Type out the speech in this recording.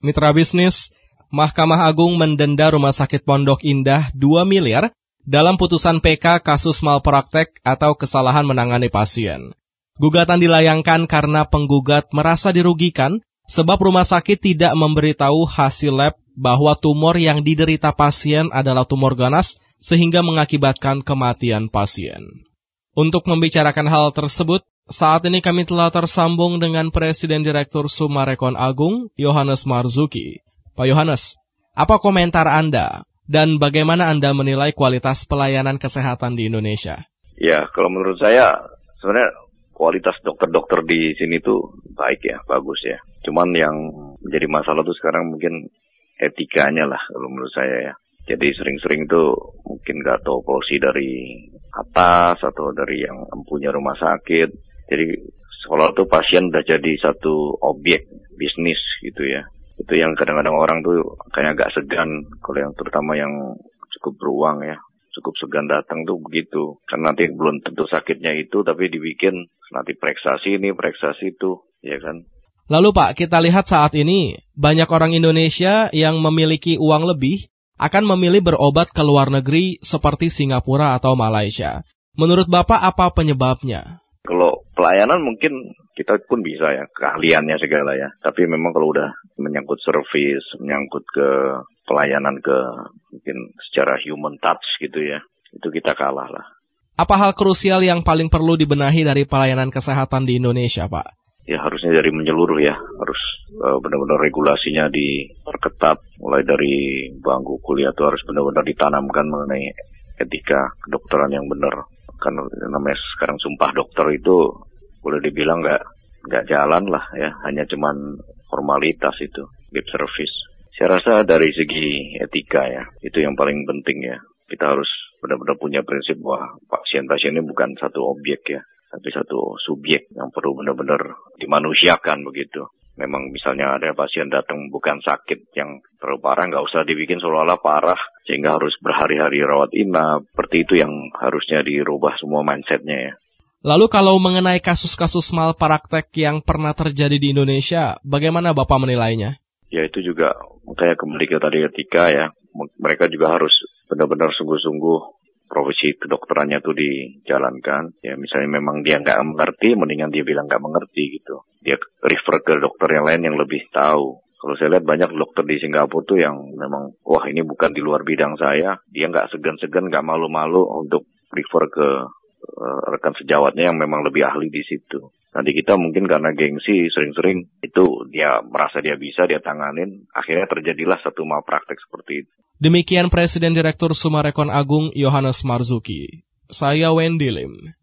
Mitra bisnis, Mahkamah Agung mendenda Rumah Sakit Pondok Indah 2 miliar dalam putusan PK kasus malpraktek atau kesalahan menangani pasien. Gugatan dilayangkan karena penggugat merasa dirugikan sebab rumah sakit tidak memberitahu hasil lab bahwa tumor yang diderita pasien adalah tumor ganas sehingga mengakibatkan kematian pasien. Untuk membicarakan hal tersebut, saat ini kami telah tersambung dengan Presiden Direktur Summarecon Agung, Yohanes Marzuki. Pak Yohanes, apa komentar Anda dan bagaimana Anda menilai kualitas pelayanan kesehatan di Indonesia? Ya, kalau menurut saya sebenarnya kualitas dokter-dokter di sini tuh baik ya, bagus ya. Cuman yang menjadi masalah tuh sekarang mungkin etikanya lah kalau menurut saya ya. Jadi sering-sering tuh mungkin nggak tahu polisi dari atas atau dari yang empunya rumah sakit. Jadi seolah tuh pasien udah jadi satu objek bisnis gitu ya. Itu yang kadang-kadang orang tuh kayak agak segan, kalau yang terutama yang cukup beruang ya, cukup segan datang tuh begitu. Karena nanti belum tentu sakitnya itu, tapi dibikin nanti pereksasi ini, pereksasi itu, ya kan. Lalu Pak, kita lihat saat ini banyak orang Indonesia yang memiliki uang lebih akan memilih berobat ke luar negeri seperti Singapura atau Malaysia. Menurut Bapak apa penyebabnya? Kalau pelayanan mungkin kita pun bisa ya, keahliannya segala ya. Tapi memang kalau udah menyangkut service, menyangkut ke pelayanan ke mungkin secara human touch gitu ya, itu kita kalah lah. Apa hal krusial yang paling perlu dibenahi dari pelayanan kesehatan di Indonesia, Pak? Ya harusnya dari menyeluruh ya, harus benar-benar regulasinya diperketat. Mulai dari bangku kuliah itu harus benar-benar ditanamkan mengenai etika kedokteran yang benar. Karena namanya sekarang sumpah dokter itu boleh dibilang nggak jalan lah ya, hanya cuman formalitas itu, lip service. Saya rasa dari segi etika ya, itu yang paling penting ya. Kita harus benar-benar punya prinsip bahwa pasien-pasien ini bukan satu objek ya, tapi satu subjek yang perlu benar-benar dimanusiakan begitu. Memang misalnya ada pasien datang bukan sakit yang terlalu parah, nggak usah dibikin seolah-olah parah sehingga harus berhari-hari rawat inap. Seperti itu yang harusnya dirubah semua mindsetnya ya. Lalu kalau mengenai kasus-kasus malpraktek yang pernah terjadi di Indonesia, bagaimana Bapak menilainya? Ya itu juga makanya kembali ke tadi etika ya. Mereka juga harus benar-benar sungguh-sungguh profesi kedokterannya itu dijalankan. Ya misalnya memang dia nggak mengerti, mendingan dia bilang nggak mengerti gitu. Dia refer ke dokter yang lain yang lebih tahu. Kalau saya lihat banyak dokter di Singapura tuh yang memang, wah ini bukan di luar bidang saya. Dia nggak segan-segan, nggak malu-malu untuk refer ke rekan sejawatnya yang memang lebih ahli di situ. Nanti kita mungkin karena gengsi sering-sering itu dia merasa dia bisa, dia tanganin. Akhirnya terjadilah satu malpraktek seperti itu. Demikian Presiden Direktur Summarecon Agung Yohanes Marzuki. Saya Wendy Lim.